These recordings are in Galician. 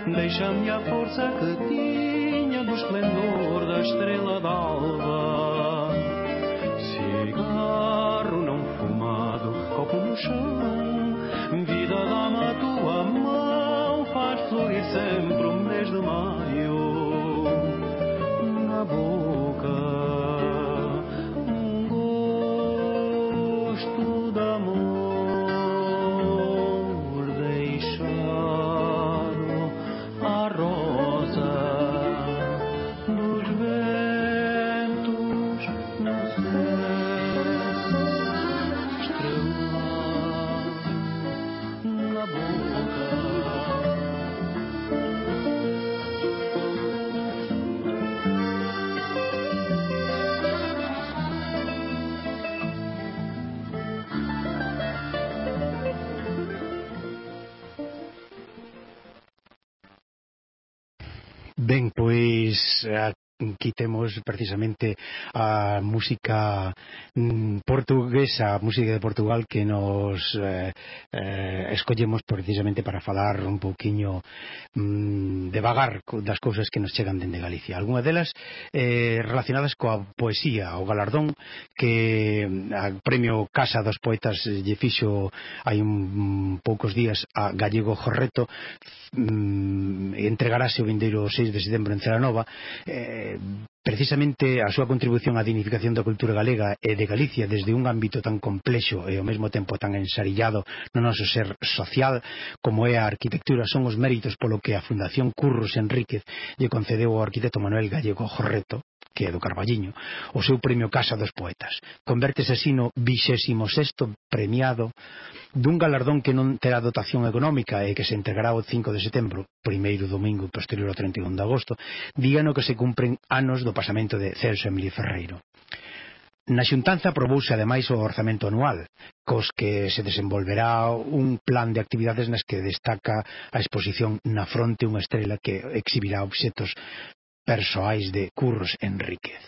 deixa-me a força que tinha do esplendor da estrela d'alva. Cigarro não fumado, copo no chão, vida dá-me a tua mão, faz florir sempre o mês de maio. Na boca um gosto de amor deixado à rosa dos ventos no céu, estrela na boca. Ben, pois aquí temos precisamente a música portuguesa, a música de Portugal que nos escollemos precisamente para falar un pouquiño devagar das cousas que nos chegan dende Galicia. Algunha delas relacionadas coa poesía, o galardón que o premio Casa dos Poetas lle fixo hai poucos días a Gallego Jorreto, entregarase o vindeiro 6 de setembro en Celanova. Precisamente a súa contribución á dignificación da cultura galega e de Galicia desde un ámbito tan complexo e ao mesmo tempo tan ensarillado no noso ser social como é a arquitectura son os méritos polo que a Fundación Curros Enríquez lle concedeu ao arquitecto Manuel Gallego Jorreto, que é do Carballiño, o seu premio Casa dos Poetas. Convértese así no 26º premiado dun galardón que non terá dotación económica e que se entregará o 5 de setembro, primeiro domingo posterior ao 31 de agosto, día no que se cumpren anos do pasamento de Celso Emilio Ferreiro. Na xuntanza aprobouse ademais o orzamento anual, cos que se desenvolverá un plan de actividades nas que destaca a exposición Na fronte unha estrela que exhibirá obxetos persoais de Curros Enríquez.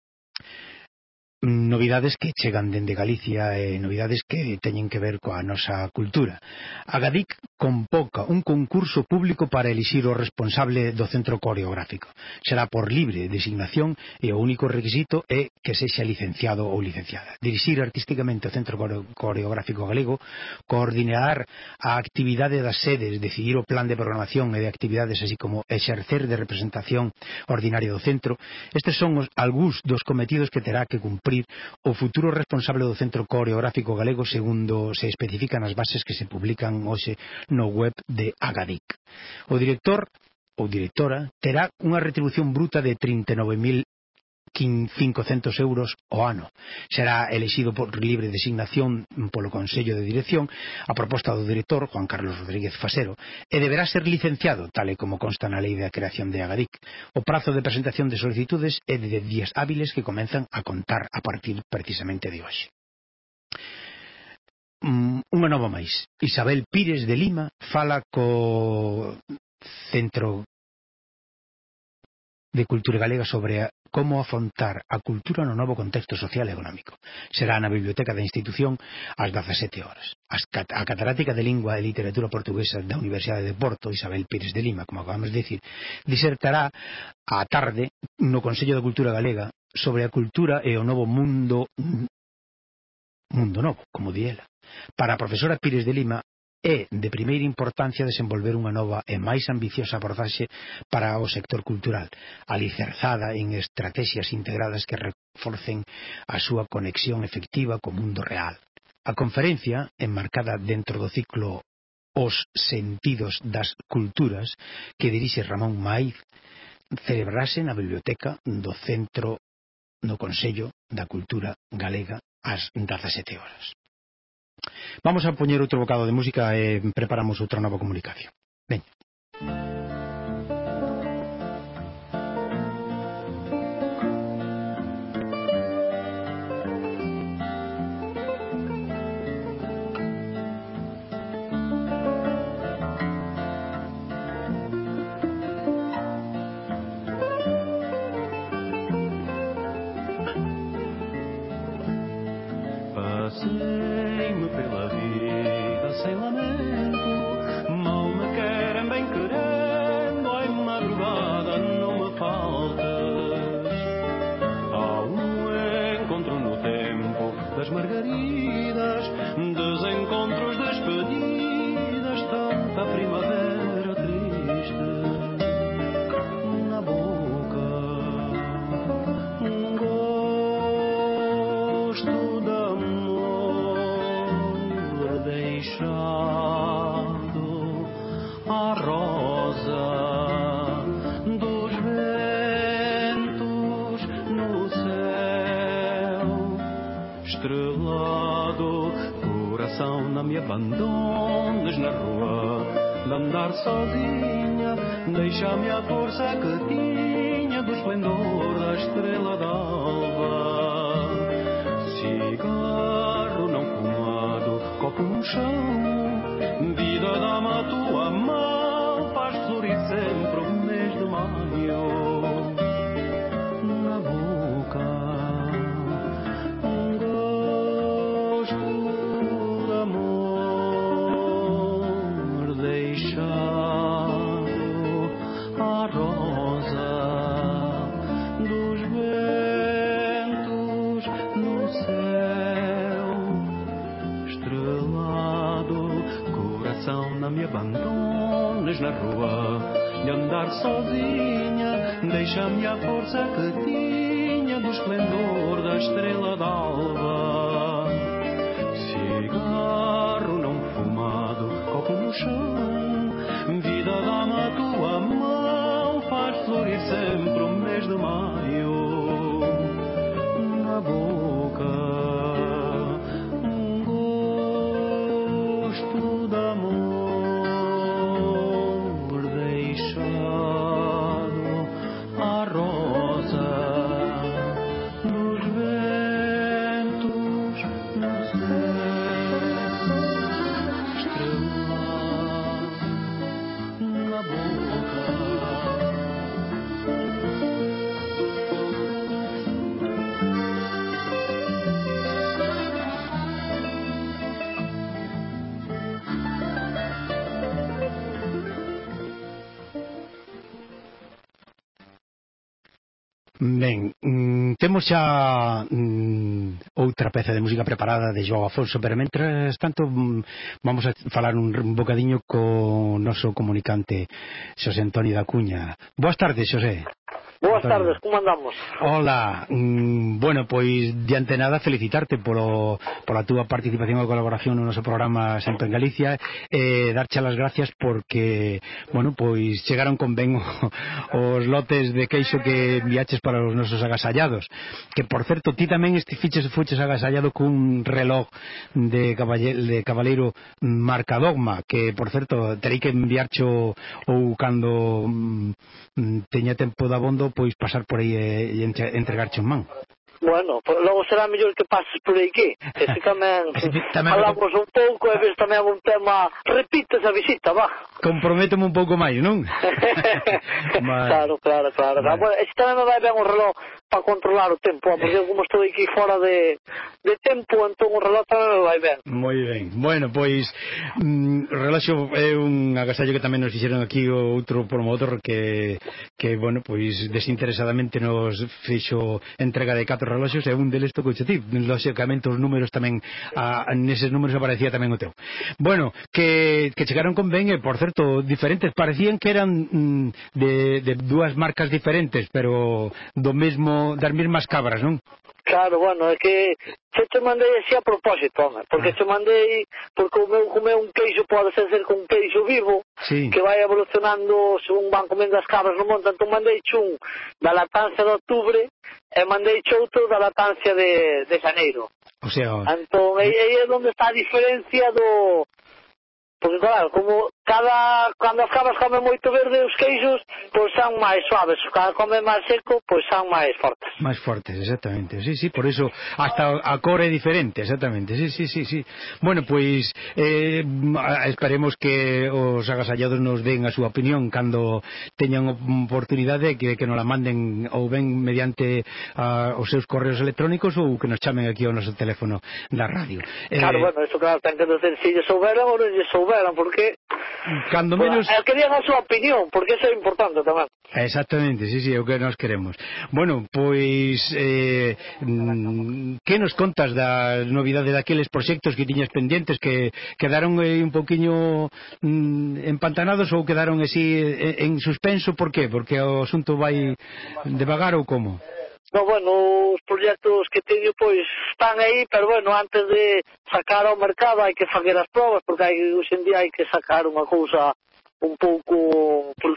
Novidades que chegan dende Galicia e novidades que teñen que ver coa nosa cultura. A Gadic convoca un concurso público para elixir o responsable do centro coreográfico. Será por libre designación e o único requisito é que sexa licenciado ou licenciada. Dirixir artísticamente o centro coreográfico galego, coordinar a actividade das sedes, decidir o plan de programación e de actividades, así como exercer de representación ordinaria do centro. Estes son algúns dos cometidos que terá que cumprir o futuro responsable do Centro Coreográfico Galego segundo se especifican as bases que se publican hoxe no web de Agadic. O director ou directora terá unha retribución bruta de 39.500 euros ao ano. Será elexido por libre designación polo Consello de Dirección a proposta do director, Juan Carlos Rodríguez Fasero, e deberá ser licenciado, tal e como consta na lei de creación de Agadic. O prazo de presentación de solicitudes é de 10 días hábiles que comenzan a contar a partir precisamente de hoxe. Unha nova máis. Isabel Pires de Lima fala co Centro de Cultura Galega sobre como afrontar a cultura no novo contexto social e económico. Será na biblioteca da institución ás 17 horas. A catedrática de Lingua e Literatura Portuguesa da Universidade de Porto, Isabel Pires de Lima, como acabamos de dicir, disertará á tarde no Consello da Cultura Galega sobre a cultura e o novo mundo novo, como di ela. Para a profesora Pires de Lima, é de primeira importancia desenvolver unha nova e máis ambiciosa abordaxe para o sector cultural, alicerzada en estrategias integradas que reforcen a súa conexión efectiva co mundo real. A conferencia, enmarcada dentro do ciclo Os sentidos das culturas, que dirixe Ramón Maiz, celebrase na biblioteca do Centro no Consello da Cultura Galega ás 17 horas. Vamos a poñer outro bocado de música e preparamos outra nova comunicación. Veña. Passei-me pela vida sem lamento, mal me quer rosa dos ventos no céu estrelado. Coração, não me abandones na rua de andar sozinha, deixa-me a força que tinha do esplendor da estrela d'alva. Cigarro não fumado, copo no chão, vida dá-me a tua mão, faz florir sempre o mês de maio. Na boca um gosto de amor deixado à rosa dos ventos no céu estrelado. Coração, não me abandones na rua de andar sozinha, deixa-me a força que tinha do esplendor da estrela d'alva. Cigarro não fumado, copo no chão, vida dá-me a tua mão, faz florir sempre o mês de maio. Na boca um gosto de amor deixado à rosa dos ventos no céu estrelado na boca. Ben, temos xa outra peza de música preparada de Joao Afonso, pero mentras tanto vamos a falar un bocadiño co noso comunicante Xosé Antonio da Cuña. Boas tardes, Xosé. Boas Antonio. tardes, como andamos? Hola, bueno, pois diante nada felicitarte pola túa participación e colaboración no noso programa Sempre en Galicia, darche as gracias porque, bueno, pois chegaron con ben os lotes de queixo que enviaches para os nosos agasallados, que por certo ti tamén fuches agasallado cun reloj de cabaleiro marca Dogma, que por certo terei que enviarcho ou cando teña tempo de abondo pois pasar por aí e entregarche un man. Bueno, pues logo será mellor que pases por aí que tamén falamos un pouco e ves tamén un tema, repites a visita, va. Comprométome un pouco máis, non? Claro. Bueno, este tamén me vai ben o reloj para controlar o tempo, porque como estou aquí fora de tempo, entón o reloj tamén me vai ben. Moi ben. Bueno, pois o reloxo é un agasallo que tamén nos fixeron aquí o outro promotor que bueno, pois desinteresadamente nos fixo entrega de 4 reloxos e un deles tocou ti. Lóxicamente os números tamén neses números aparecía tamén o teu. Bueno, que chegaron con ben e por certo diferentes, parecían que eran de dúas marcas diferentes, pero das mesmas cabras, non? Claro, bueno, é que te mandei así a propósito, home, porque te mandei, porque o meu comer un queixo pode ser con queixo vivo, sí, que vai evolucionando según van comendo as cabras no monte, entón mandei un da latancia de outubro e mandei outro da latancia de xaneiro. O sea, entón, aí é onde está a diferencia do... Porque claro, como cando as cabras comen moito verde, os queixos pois son máis suaves, cada comen máis seco, pois son máis fortes. Máis fortes, exactamente. Sí, por eso hasta a cor é diferente, exactamente. Sí. Bueno, pois esperemos que os agasallados nos den a súa opinión cando teñan oportunidade que nos la manden ou ben mediante os seus correos electrónicos ou que nos chamen aquí ao noso teléfono da radio. Claro, bueno, eso claro, ten que decir se lle souberan ou non lle souberan, porque cando menos que digan a súa opinión, porque eso é importante tamén. Exactamente, sí, é o que nos queremos. Bueno, pois que nos contas da novidade daqueles proxectos que tiñas pendientes que quedaron un poquinho empantanados ou quedaron así en suspenso? Por qué? Porque o asunto vai devagar ou como? No, bueno, os proxectos que teño pois están aí, pero bueno, antes de sacar ao mercado hai que facer as probas, porque hoxe en día hai que sacar unha cousa un pouco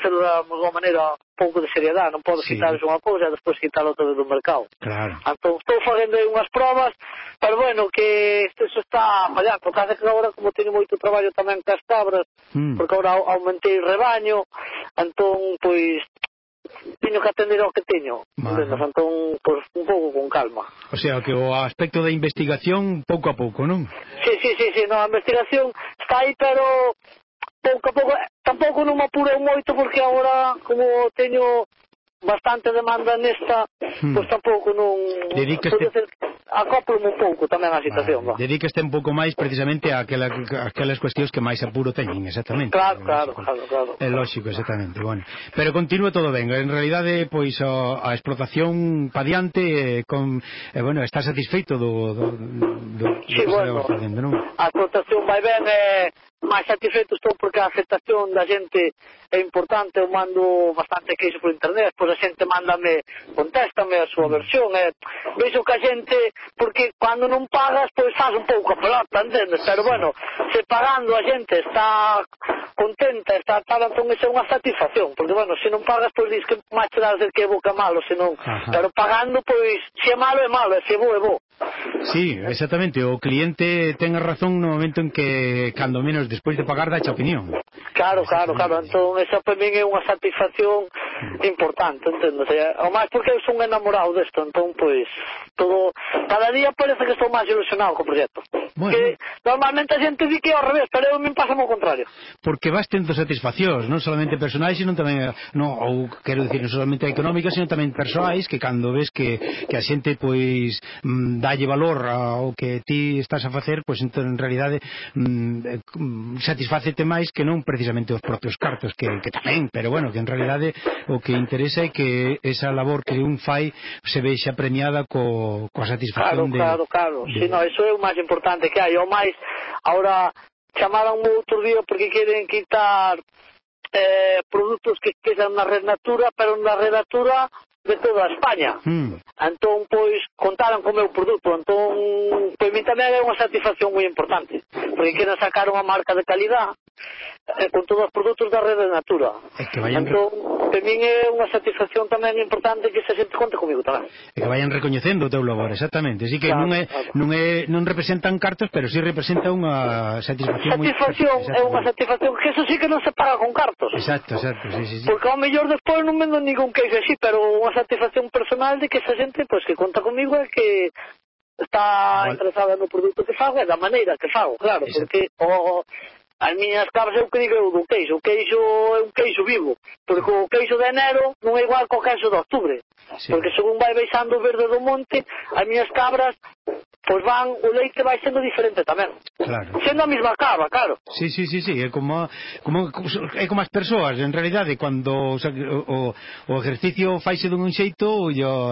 ser de alguma maneira un pouco de seriedade, non podes quitar unha cousa e despois quitar outra vez do mercado. Claro. Entón estou facendo aí unhas probas, pero bueno, que isto está a fallar, porque hace que agora, como teño moito traballo tamén cas cabras, porque agora aumentei o rebaño, entón, pois, teño que atender ao que teño, entón, pois, un pouco con calma. O sea, que o aspecto da investigación pouco a pouco, non? Sí, no, a investigación está aí, pero pouco a pouco, tampouco non me apuro moito, porque agora, como teño bastante demanda nesta, pois tampouco non... Acóplome un pouco tamén a situación. Dedícaste un pouco máis precisamente a aquelas cuestións que máis apuro teñen, exactamente. Claro. É lógico, exactamente. Bueno, pero continúa todo ben. En realidade, pois a explotación pa diante, bueno, está satisfeito do sí, bueno, facendo, non? A explotación vai ben, máis satisfeito estou porque a aceptación da xente é importante. Eu mando bastante queixo por internet, pois a xente contéstame a súa versión, vexo que a xente, porque cando non pagas, pois faz un pouco a pelota, entendes? Pero bueno, se pagando a xente está contenta, está tal, entón esa é unha satisfacción, porque bueno, se non pagas, pois dis que máis te dá que é bo que é malo, senón, pero pagando, pois, se é malo, e se é bo, é bo. Sí, exactamente, o cliente ten a razón no momento en que, cando menos despois de pagar, dache a opinión. Claro, entón esa para min é unha satisfacción importante, entendes? O máis porque eu son enamorado desto, entón pois todo, cada día parece que estou máis ilusionado co proxecto. Bueno, que normalmente a xente di que é ao revés, pero eu me pasa ao contrario. Porque vas tendo satisfaccións, non solamente personais, sino tamén, ou quero dicir, non solamente económicas, sino tamén persoais, que cando ves que a xente pois dalle valor ao que ti estás a facer, pois entón en realidade satisfácete máis que non precisamente os propios cartos, que tamén, pero bueno, que en realidade o que interesa é que esa labor que un fai se vexa premiada coa satisfacción Claro, si, no, eso é o máis importante que hai. O máis, ahora chamaron outro día porque queren quitar produtos que quedan na Red Natura, pero na Red Natura de toda España. Entón, pois, contaron co meu produto. Entón, pois, mi tamén é unha satisfacción moi importante, porque queren sacar unha marca de calidad con todos os produtos da Red Natura. Entón, para min é unha satisfacción tamén importante que esa xente conte comigo tamén. E que vayan recoñecendo o teu labor, exactamente. Así que non representan cartos, pero sí representa unha satisfacción moi... É unha satisfacción que eso sí que non se paga con cartos. Exacto, sí. Porque ao mellor despois non vendo ningún queixo así, pero unha satisfacción personal de que esa xente, pois, que conta comigo e que está interesada no produto que fago e da maneira que fago, claro, porque as miñas cabras é o que digo eu do queixo. O queixo é un queixo vivo, porque o queixo de enero non é igual co queixo de octubre, porque según vai baixando o verde do monte, as miñas cabras, pois o leite vai sendo diferente tamén. Claro. Sendo a mesma cabra, claro. Sí, é como as persoas, en realidade, cando o ejercicio faise dun xeito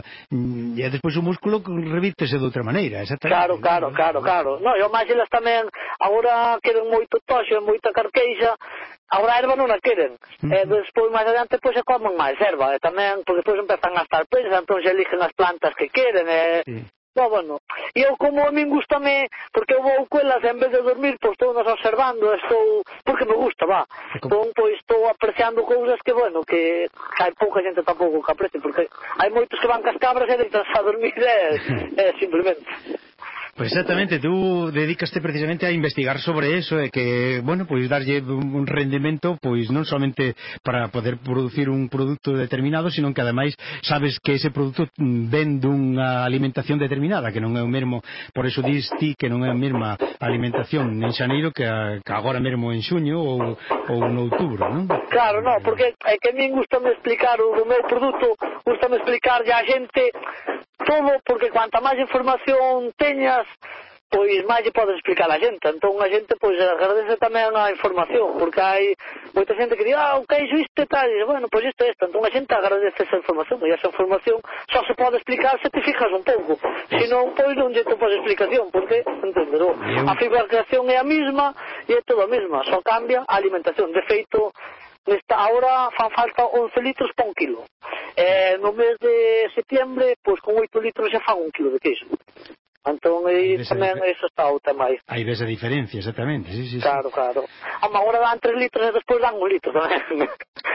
e despois o músculo revítese de outra maneira, exactamente. Claro. No, e o máis elas tamén agora queren moito toxo, moita carqueixa. Agora a erva non a queren, despois máis adiante pois se comen máis erva, tamén, porque despois empezan a estar presas, entón se eligen as plantas que queren, bueno, e eu como a min gustame, porque eu vou coelas en vez de dormir, pois estou nos observando, porque me gusta, entón pois estou apreciando cousas que, bueno, que hai pouca gente tampouco que aprecie, porque hai moitos que van cas cabras e deitanse a dormir simplemente. Pues exactamente, tú dedicaste precisamente a investigar sobre eso e que, bueno, pois darlle un rendimento, pois non solamente para poder producir un produto determinado, sino que ademais sabes que ese produto ven dunha alimentación determinada, que non é o mesmo, por eso dis ti que non é a mesma alimentación en xaneiro que agora mesmo en xuño ou no outubro, non? Claro, non, porque é que a min gustame explicar o meu produto, gustame explicarlle a xente todo, porque cuanta máis información teñas, pois máis lle podes explicar a xente. Entón a xente pois agradece tamén a información, porque hai moita xente que di, o queixo isto e tal, e bueno, pois isto. Entón a xente agradece esa información, e esa información só se pode explicar se te fijas un pouco, senón pois non lle topas explicación, porque, entenderó, a fabricación é a mesma e é todo a mesma, só cambia a alimentación. De feito, ahora fan falta 11 litros para un kilo. No mes de septiembre, pois con 8 litros xa fan un kilo de queixo. Entón, tamén eso está o tema aí. Hai ves a diferencia, exactamente. Sí. Claro. Agora dan 3 litros e despois dan 1 litro tamén.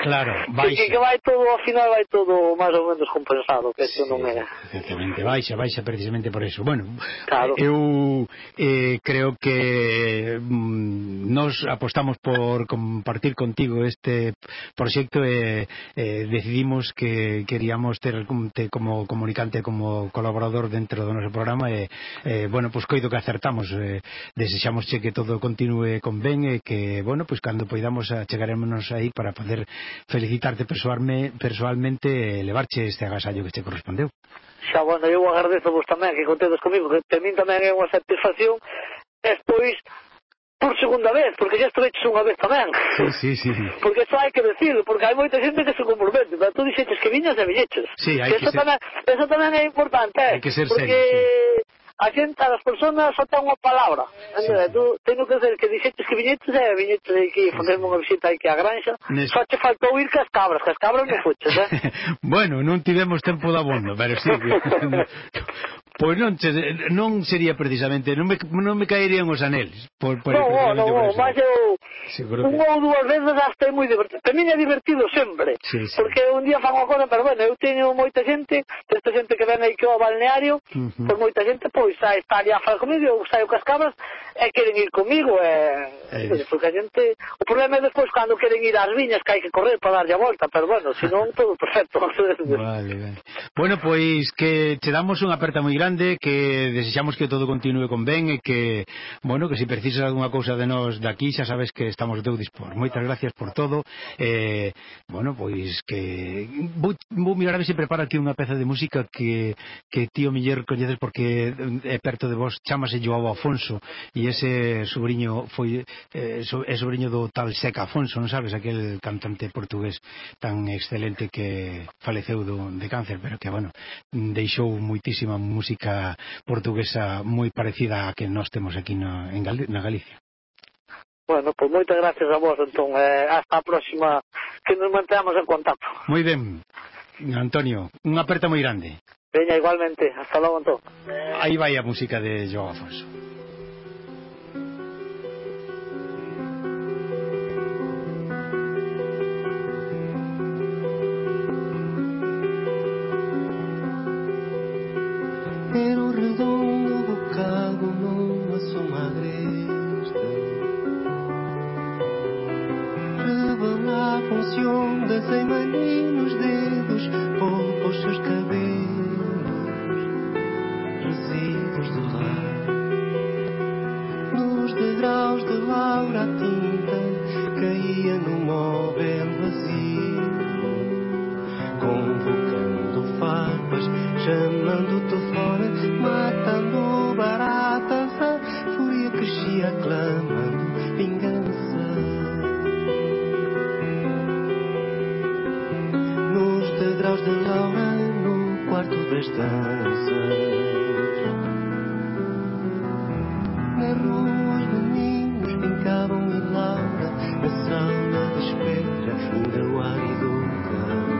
Claro, baixa. Que vai todo, ao final vai todo máis ou menos compensado, que isto non é. Efectivamente, baixa precisamente por eso. Bueno, claro. Eu creo que nos apostamos por compartir contigo este proxecto e decidimos que queríamos ter como comunicante, como colaborador dentro do noso programa e, bueno, pois coido que acertamos. Desexamos que todo continue con ben e que, bueno, pois cando poidamos chegarémonos aí para poder felicitarte persoalmente e levarche este agasallo que te correspondeu. Xa, bueno, eu agradezo vos tamén que contedes comigo, que para min tamén é unha satisfacción. Despois, por segunda vez, porque xa estuveches unha vez tamén. Sí. Porque eso hai que decirlo, porque hai moita xente que se compromete, pero tú dixetes que viñas e viñeches. Sí, hai que ser... Eso tamén é importante, hai que ser porque... serio, sí. A xente, as persoas só ten unha palabra. Sí. Tú teño que dizer que dixetes que viñetes e viñetes aquí, facerme unha visita aquí á granxa. Só te faltou ir cas cabras non fuches, Bueno, non tivemos tempo de abondo, pero sí. Pois non sería precisamente, non me caerían os aneles. Non, mas eu unha ou dúas veces hasta é moi divertido. Para mí é divertido sempre, porque un día fan unha cosa, pero bueno, eu teño moita xente, esta xente que ven aí que ao balneario, pois moita xente pois está ali a falar comigo, eu saio cas cabras e queren ir comigo, porque a xente, o problema é despois cando queren ir ás viñas que hai que correr para darlle a volta, pero bueno, senón todo perfecto. Vale. Bueno, pois que te damos unha aperta moi grande, que desexamos que todo continue con ben e que, bueno, que se precisas algunha cousa de nós daqui, xa sabes que estamos de teu dispor. Moitas gracias por todo. Bueno, pois que vou mirar a ver se prepara aquí unha peza de música que tío Miller coñeces porque é perto de vos, chamase Joao Afonso e ese sobrinho foi é sobrinho do tal Seca Afonso, non sabes, aquel cantante portugués tan excelente que faleceu de cáncer, pero que, bueno, deixou moitísima música portuguesa moi parecida a que nós temos aquí na Galicia. Bueno, pois moitas gracias a vos, entón, hasta a próxima, que nos manteamos en contacto. Moi ben, Antonio, unha aperta moi grande. Veña, igualmente, hasta logo, entón. Aí vai a música de Joao Afonso. Era um redondo bocado numa soma agreste, revelavam-se ondas em maninos dedos, poupa os seus cabelos, resíduos do lar. Nos degraus de Laura a tinta caía no móvel vazio, convocando farpas, chamando-te fora, matando baratas, a fúria crescia clamando vingança. Nos degraus de Laura, no quarto das danças, na rua os meninos brincavam e Laura, na sala de espera, ainda o ar e do cão.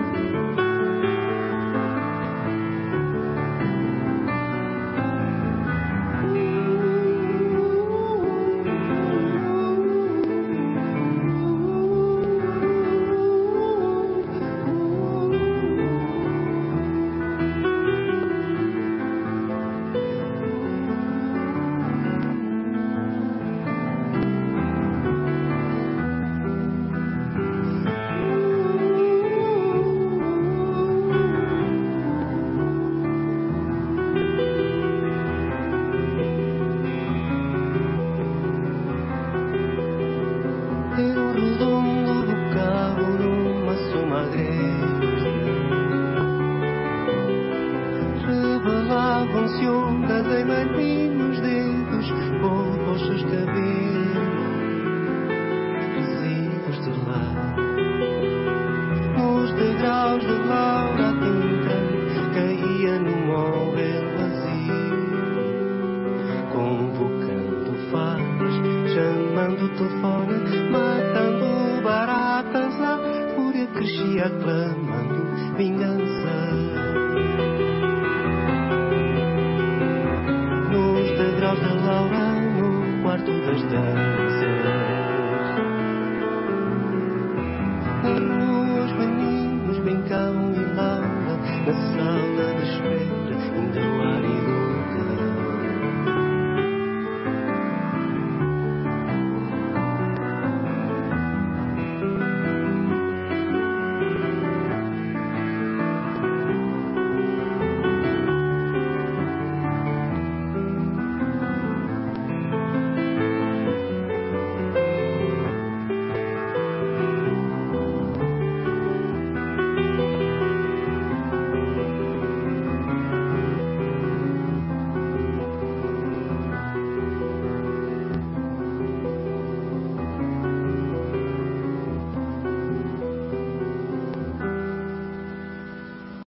Revelavam-se ondas em maninos dedos, poupa os seus cabelos, resíduos de lá. Nos degraus de Laura a tinta caía no móvel vazio, convocando farpas, chamando-te fora, matando baratas, a fúria crescia clamando vingança. Nos degraus de Laura, no quarto das danças,